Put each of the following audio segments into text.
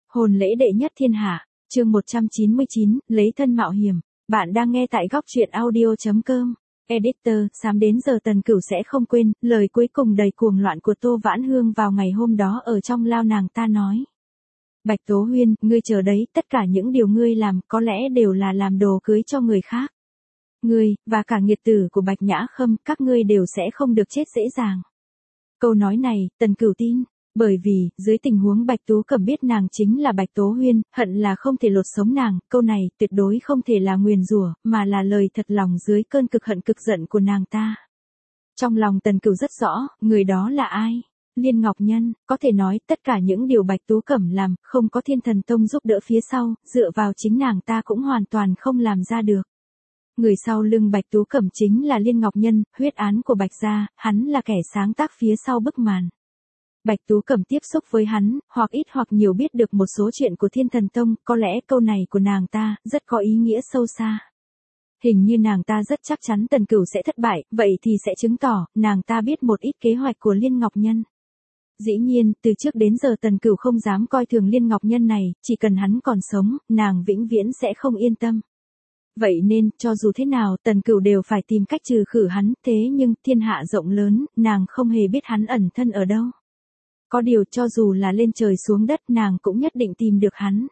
Hôn lễ đệ nhất thiên hạ, chương 199, lấy thân mạo hiểm. Bạn đang nghe tại góc truyện audio.com. Editor, sáng đến giờ Tần Cửu sẽ không quên, lời cuối cùng đầy cuồng loạn của Tô Vãn Hương vào ngày hôm đó ở trong lao nàng ta nói. Bạch Tố Huyên, ngươi chờ đấy, tất cả những điều ngươi làm có lẽ đều là làm đồ cưới cho người khác. Ngươi, và cả nghiệt tử của Bạch Nhã Khâm, các ngươi đều sẽ không được chết dễ dàng. Câu nói này, Tần Cửu tin. Bởi vì, dưới tình huống Bạch Tú Cẩm biết nàng chính là Bạch Tố Huyên, hận là không thể lột sống nàng, câu này tuyệt đối không thể là nguyền rủa, mà là lời thật lòng dưới cơn cực hận cực giận của nàng ta. Trong lòng Tần Cửu rất rõ, người đó là ai? Liên Ngọc Nhân, có thể nói tất cả những điều Bạch Tú Cẩm làm, không có Thiên Thần Tông giúp đỡ phía sau, dựa vào chính nàng ta cũng hoàn toàn không làm ra được. Người sau lưng Bạch Tú Cẩm chính là Liên Ngọc Nhân, huyết án của Bạch gia, hắn là kẻ sáng tác phía sau bức màn. Bạch Tú Cẩm tiếp xúc với hắn, hoặc ít hoặc nhiều biết được một số chuyện của Thiên Thần Tông, có lẽ câu này của nàng ta, rất có ý nghĩa sâu xa. Hình như nàng ta rất chắc chắn Tần Cửu sẽ thất bại, vậy thì sẽ chứng tỏ, nàng ta biết một ít kế hoạch của Liên Ngọc Nhân. Dĩ nhiên, từ trước đến giờ Tần Cửu không dám coi thường Liên Ngọc Nhân này, chỉ cần hắn còn sống, nàng vĩnh viễn sẽ không yên tâm. Vậy nên, cho dù thế nào, Tần Cửu đều phải tìm cách trừ khử hắn, thế nhưng, thiên hạ rộng lớn, nàng không hề biết hắn ẩn thân ở đâu. Có điều cho dù là lên trời xuống đất nàng cũng nhất định tìm được hắn.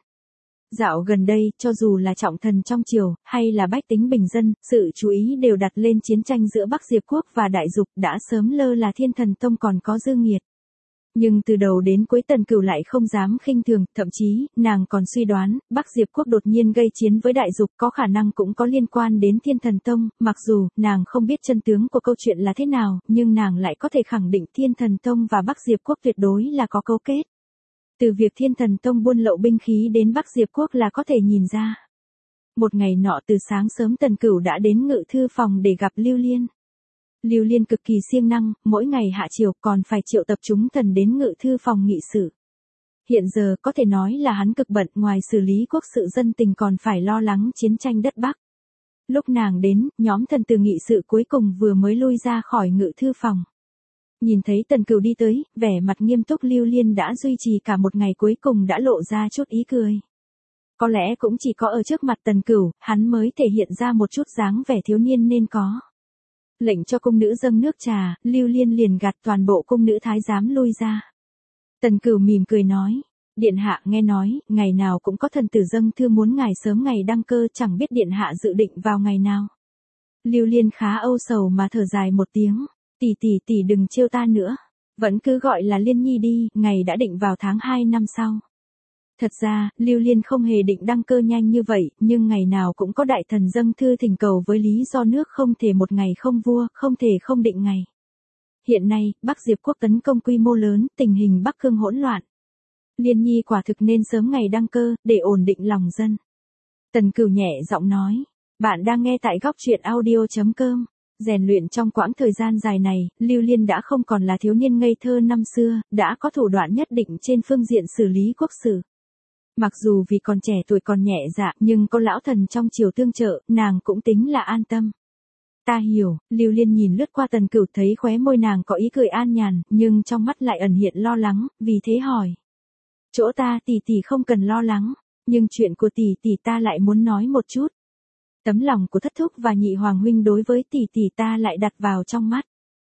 Dạo gần đây, cho dù là trọng thần trong triều, hay là bách tính bình dân, sự chú ý đều đặt lên chiến tranh giữa Bắc Diệp Quốc và Đại Dục, đã sớm lơ là Thiên Thần Tông còn có dư nghiệt. Nhưng từ đầu đến cuối Tần Cửu lại không dám khinh thường, thậm chí, nàng còn suy đoán, Bắc Diệp Quốc đột nhiên gây chiến với Đại Dục có khả năng cũng có liên quan đến Thiên Thần Tông, mặc dù, nàng không biết chân tướng của câu chuyện là thế nào, nhưng nàng lại có thể khẳng định Thiên Thần Tông và Bắc Diệp Quốc tuyệt đối là có cấu kết. Từ việc Thiên Thần Tông buôn lậu binh khí đến Bắc Diệp Quốc là có thể nhìn ra. Một ngày nọ từ sáng sớm Tần Cửu đã đến ngự thư phòng để gặp Lưu Liên. Lưu Liên cực kỳ siêng năng, mỗi ngày hạ chiều còn phải triệu tập chúng thần đến ngự thư phòng nghị sự. Hiện giờ có thể nói là hắn cực bận, ngoài xử lý quốc sự dân tình còn phải lo lắng chiến tranh đất Bắc. Lúc nàng đến, nhóm thần từ nghị sự cuối cùng vừa mới lui ra khỏi ngự thư phòng. Nhìn thấy Tần Cửu đi tới, vẻ mặt nghiêm túc Lưu Liên đã duy trì cả một ngày cuối cùng đã lộ ra chút ý cười. Có lẽ cũng chỉ có ở trước mặt Tần Cửu, hắn mới thể hiện ra một chút dáng vẻ thiếu niên nên có. Lệnh cho cung nữ dâng nước trà, Lưu Liên liền gạt toàn bộ cung nữ thái giám lui ra. Tần Cửu mỉm cười nói, điện hạ nghe nói, ngày nào cũng có thần tử dâng thư muốn ngài sớm ngày đăng cơ, chẳng biết điện hạ dự định vào ngày nào. Lưu Liên khá âu sầu mà thở dài một tiếng, tỷ đừng trêu ta nữa, vẫn cứ gọi là Liên Nhi đi, ngày đã định vào tháng 2 năm sau. Thật ra, Lưu Liên không hề định đăng cơ nhanh như vậy, nhưng ngày nào cũng có đại thần dâng thư thỉnh cầu với lý do nước không thể một ngày không vua, không thể không định ngày. Hiện nay, Bắc Diệp Quốc tấn công quy mô lớn, tình hình Bắc Cương hỗn loạn. Liên Nhi quả thực nên sớm ngày đăng cơ, để ổn định lòng dân. Tần Cửu nhẹ giọng nói, bạn đang nghe tại góc truyện audio.com. Rèn luyện trong quãng thời gian dài này, Lưu Liên đã không còn là thiếu niên ngây thơ năm xưa, đã có thủ đoạn nhất định trên phương diện xử lý quốc sự. Mặc dù vì còn trẻ tuổi còn nhẹ dạ, nhưng có lão thần trong triều tương trợ, nàng cũng tính là an tâm. Ta hiểu, Lưu Liên nhìn lướt qua Tần Cửu thấy khóe môi nàng có ý cười an nhàn, nhưng trong mắt lại ẩn hiện lo lắng, vì thế hỏi. Chỗ ta tỷ không cần lo lắng, nhưng chuyện của tỷ ta lại muốn nói một chút. Tấm lòng của Thất Thúc và Nhị Hoàng huynh đối với tỷ ta lại đặt vào trong mắt.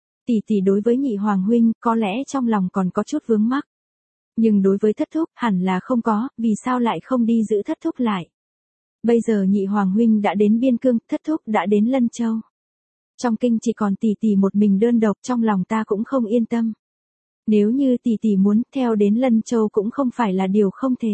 Tỷ đối với Nhị Hoàng huynh, có lẽ trong lòng còn có chút vướng mắc. Nhưng đối với Thất Thúc, hẳn là không có, vì sao lại không đi giữ Thất Thúc lại. Bây giờ Nhị Hoàng huynh đã đến Biên Cương, Thất Thúc đã đến Lân Châu. Trong kinh chỉ còn tỷ một mình đơn độc, trong lòng ta cũng không yên tâm. Nếu như tỷ muốn theo đến Lân Châu cũng không phải là điều không thể.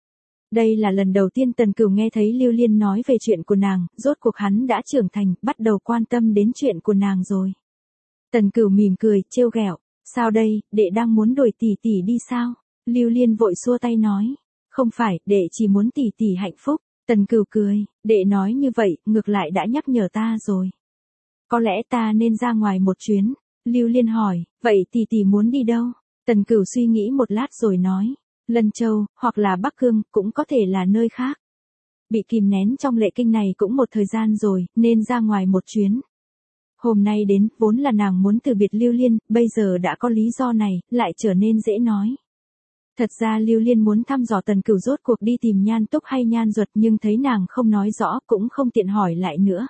Đây là lần đầu tiên Tần Cửu nghe thấy Lưu Liên nói về chuyện của nàng, rốt cuộc hắn đã trưởng thành, bắt đầu quan tâm đến chuyện của nàng rồi. Tần Cửu mỉm cười, trêu ghẹo, sao đây, đệ đang muốn đuổi tỷ đi sao? Lưu Liên vội xua tay nói, không phải, đệ chỉ muốn tỷ hạnh phúc. Tần Cửu cười, đệ nói như vậy, ngược lại đã nhắc nhở ta rồi. Có lẽ ta nên ra ngoài một chuyến. Lưu Liên hỏi, vậy tỷ muốn đi đâu? Tần Cửu suy nghĩ một lát rồi nói, Lân Châu, hoặc là Bắc Cương, cũng có thể là nơi khác. Bị kìm nén trong lệ kinh này cũng một thời gian rồi, nên ra ngoài một chuyến. Hôm nay đến, vốn là nàng muốn từ biệt Lưu Liên, bây giờ đã có lý do này, lại trở nên dễ nói. Thật ra Lưu Liên muốn thăm dò Tần Cửu rốt cuộc đi tìm Nhan Túc hay Nhan Duật nhưng thấy nàng không nói rõ cũng không tiện hỏi lại nữa.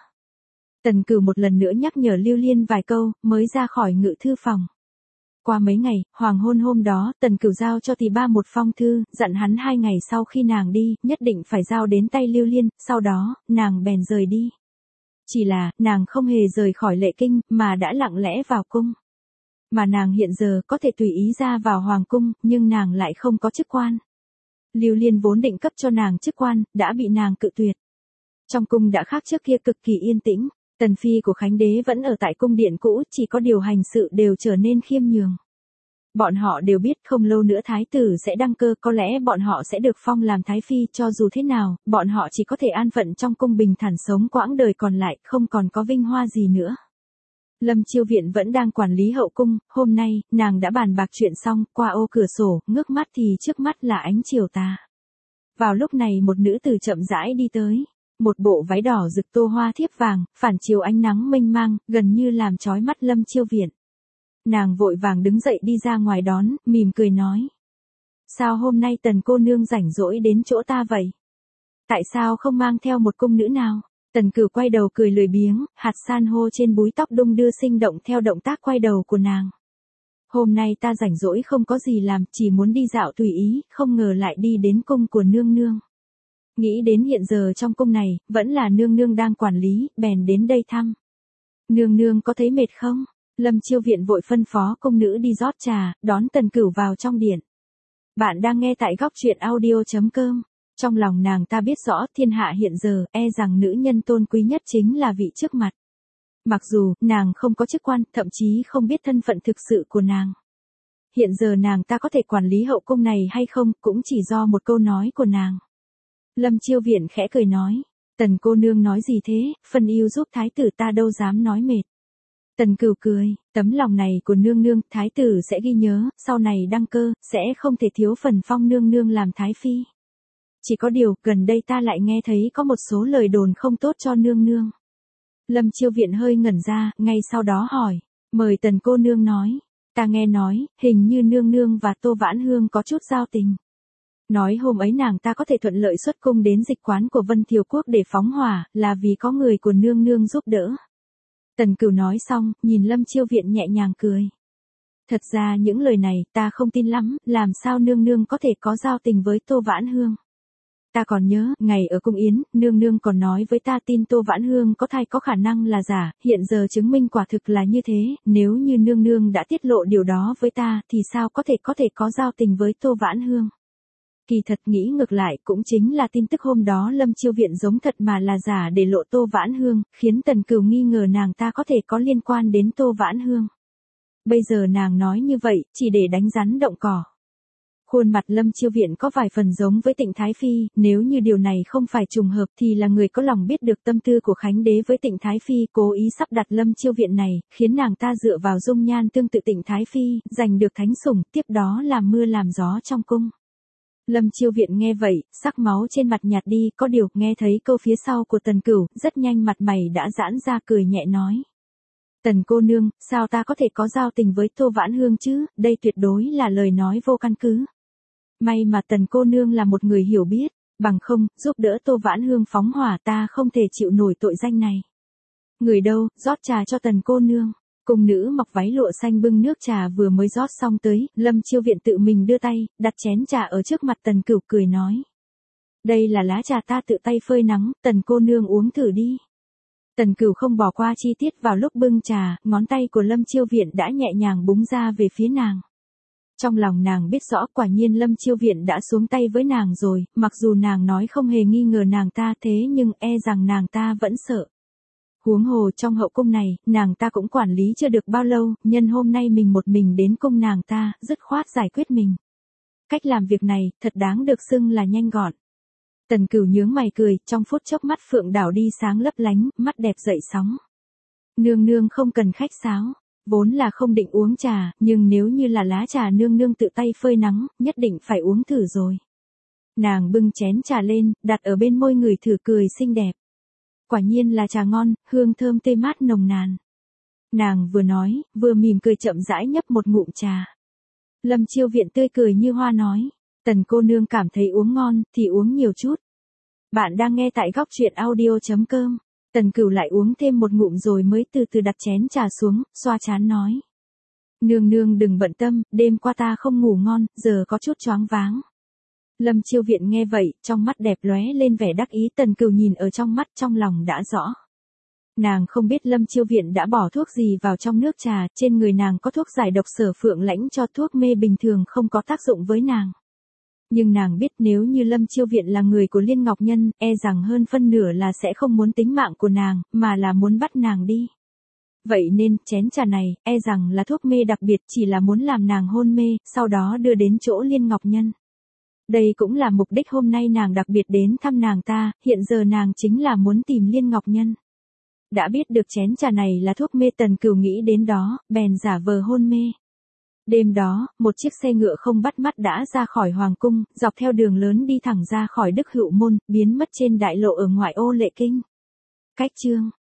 Tần Cửu một lần nữa nhắc nhở Lưu Liên vài câu, mới ra khỏi ngự thư phòng. Qua mấy ngày, hoàng hôn hôm đó, Tần Cửu giao cho Tỳ Ba một phong thư, dặn hắn 2 ngày sau khi nàng đi, nhất định phải giao đến tay Lưu Liên, sau đó, nàng bèn rời đi. Chỉ là, nàng không hề rời khỏi Lệ Kinh, mà đã lặng lẽ vào cung. Mà nàng hiện giờ có thể tùy ý ra vào hoàng cung, nhưng nàng lại không có chức quan. Lưu Liên vốn định cấp cho nàng chức quan, đã bị nàng cự tuyệt. Trong cung đã khác trước kia cực kỳ yên tĩnh, tần phi của Khánh Đế vẫn ở tại cung điện cũ, chỉ có điều hành sự đều trở nên khiêm nhường. Bọn họ đều biết không lâu nữa thái tử sẽ đăng cơ, có lẽ bọn họ sẽ được phong làm thái phi, cho dù thế nào, bọn họ chỉ có thể an phận trong cung bình thản sống quãng đời còn lại, không còn có vinh hoa gì nữa. Lâm Chiêu Viện vẫn đang quản lý hậu cung, hôm nay, nàng đã bàn bạc chuyện xong, qua ô cửa sổ, ngước mắt thì trước mắt là ánh chiều tà. Vào lúc này một nữ tử chậm rãi đi tới, một bộ váy đỏ rực tô hoa thiếp vàng, phản chiếu ánh nắng mênh mang, gần như làm chói mắt Lâm Chiêu Viện. Nàng vội vàng đứng dậy đi ra ngoài đón, mỉm cười nói. Sao hôm nay Tần cô nương rảnh rỗi đến chỗ ta vậy? Tại sao không mang theo một cung nữ nào? Tần Cửu quay đầu cười lười biếng, hạt san hô trên búi tóc đung đưa sinh động theo động tác quay đầu của nàng. Hôm nay ta rảnh rỗi không có gì làm, chỉ muốn đi dạo tùy ý, không ngờ lại đi đến cung của nương nương. Nghĩ đến hiện giờ trong cung này, vẫn là nương nương đang quản lý, bèn đến đây thăm. Nương nương có thấy mệt không? Lâm Chiêu Viện vội phân phó công nữ đi rót trà, đón Tần Cửu vào trong điện. Bạn đang nghe tại góc truyện audio.com. Trong lòng nàng ta biết rõ thiên hạ hiện giờ, e rằng nữ nhân tôn quý nhất chính là vị trước mặt. Mặc dù, nàng không có chức quan, thậm chí không biết thân phận thực sự của nàng. Hiện giờ nàng ta có thể quản lý hậu cung này hay không, cũng chỉ do một câu nói của nàng. Lâm Chiêu Viện khẽ cười nói, Tần cô nương nói gì thế, phần yêu giúp thái tử ta đâu dám nói mệt. Tần Cửu cười, tấm lòng này của nương nương, thái tử sẽ ghi nhớ, sau này đăng cơ, sẽ không thể thiếu phần phong nương nương làm thái phi. Chỉ có điều, gần đây ta lại nghe thấy có một số lời đồn không tốt cho nương nương. Lâm Chiêu Viện hơi ngẩn ra, ngay sau đó hỏi, mời Tần cô nương nói. Ta nghe nói, hình như nương nương và Tô Vãn Hương có chút giao tình. Nói hôm ấy nàng ta có thể thuận lợi xuất cung đến dịch quán của Vân Thiều Quốc để phóng hỏa, là vì có người của nương nương giúp đỡ. Tần Cửu nói xong, nhìn Lâm Chiêu Viện nhẹ nhàng cười. Thật ra những lời này, ta không tin lắm, làm sao nương nương có thể có giao tình với Tô Vãn Hương. Ta còn nhớ, ngày ở cung yến, nương nương còn nói với ta tin Tô Vãn Hương có thai có khả năng là giả, hiện giờ chứng minh quả thực là như thế, nếu như nương nương đã tiết lộ điều đó với ta, thì sao có thể có giao tình với Tô Vãn Hương. Kỳ thật nghĩ ngược lại cũng chính là tin tức hôm đó Lâm Chiêu Viện giống thật mà là giả để lộ Tô Vãn Hương, khiến Tần Cửu nghi ngờ nàng ta có thể có liên quan đến Tô Vãn Hương. Bây giờ nàng nói như vậy, chỉ để đánh rắn động cỏ. Khuôn mặt Lâm Chiêu Viện có vài phần giống với Tịnh Thái Phi, nếu như điều này không phải trùng hợp thì là người có lòng biết được tâm tư của Khánh Đế với Tịnh Thái Phi cố ý sắp đặt Lâm Chiêu Viện này, khiến nàng ta dựa vào dung nhan tương tự Tịnh Thái Phi, giành được thánh sủng, tiếp đó làm mưa làm gió trong cung. Lâm Chiêu Viện nghe vậy, sắc máu trên mặt nhạt đi, có điều, nghe thấy câu phía sau của Tần Cửu, rất nhanh mặt mày đã giãn ra cười nhẹ nói. Tần cô nương, sao ta có thể có giao tình với Tô Vãn Hương chứ, đây tuyệt đối là lời nói vô căn cứ. May mà Tần cô nương là một người hiểu biết, bằng không, giúp đỡ Tô Vãn Hương phóng hỏa ta không thể chịu nổi tội danh này. Người đâu, rót trà cho Tần cô nương. Cung nữ mặc váy lụa xanh bưng nước trà vừa mới rót xong tới, Lâm Chiêu Viện tự mình đưa tay, đặt chén trà ở trước mặt Tần Cửu cười nói. Đây là lá trà ta tự tay phơi nắng, Tần cô nương uống thử đi. Tần Cửu không bỏ qua chi tiết vào lúc bưng trà, ngón tay của Lâm Chiêu Viện đã nhẹ nhàng búng ra về phía nàng. Trong lòng nàng biết rõ quả nhiên Lâm Chiêu Viện đã xuống tay với nàng rồi, mặc dù nàng nói không hề nghi ngờ nàng ta thế nhưng e rằng nàng ta vẫn sợ. Huống hồ trong hậu cung này, nàng ta cũng quản lý chưa được bao lâu, nhân hôm nay mình một mình đến cung nàng ta, dứt khoát giải quyết mình. Cách làm việc này, thật đáng được xưng là nhanh gọn. Tần Cửu nhướng mày cười, trong phút chốc mắt phượng đảo đi sáng lấp lánh, mắt đẹp dậy sóng. Nương nương không cần khách sáo, vốn là không định uống trà, nhưng nếu như là lá trà nương nương tự tay phơi nắng, nhất định phải uống thử rồi. Nàng bưng chén trà lên, đặt ở bên môi người thử cười xinh đẹp. Quả nhiên là trà ngon, hương thơm tươi mát nồng nàn. Nàng vừa nói, vừa mỉm cười chậm rãi nhấp một ngụm trà. Lâm Chiêu Viện tươi cười như hoa nói. Tần cô nương cảm thấy uống ngon, thì uống nhiều chút. Bạn đang nghe tại góc truyện audio.com. Tần Cửu lại uống thêm một ngụm rồi mới từ từ đặt chén trà xuống, xoa trán nói. Nương nương đừng bận tâm, đêm qua ta không ngủ ngon, giờ có chút choáng váng. Lâm Chiêu Viện nghe vậy, trong mắt đẹp lóe lên vẻ đắc ý. Tần Cửu nhìn ở trong mắt, trong lòng đã rõ. Nàng không biết Lâm Chiêu Viện đã bỏ thuốc gì vào trong nước trà, trên người nàng có thuốc giải độc Sở Phượng Lãnh cho, thuốc mê bình thường không có tác dụng với nàng. Nhưng nàng biết nếu như Lâm Chiêu Viện là người của Liên Ngọc Nhân, e rằng hơn phân nửa là sẽ không muốn tính mạng của nàng, mà là muốn bắt nàng đi. Vậy nên, chén trà này, e rằng là thuốc mê đặc biệt, chỉ là muốn làm nàng hôn mê, sau đó đưa đến chỗ Liên Ngọc Nhân. Đây cũng là mục đích hôm nay nàng đặc biệt đến thăm nàng ta, hiện giờ nàng chính là muốn tìm Liên Ngọc Nhân. Đã biết được chén trà này là thuốc mê, Tần Cửu nghĩ đến đó, bèn giả vờ hôn mê. Đêm đó, một chiếc xe ngựa không bắt mắt đã ra khỏi Hoàng Cung, dọc theo đường lớn đi thẳng ra khỏi Đức Hữu Môn, biến mất trên đại lộ ở ngoại ô Lệ Kinh. Cách chương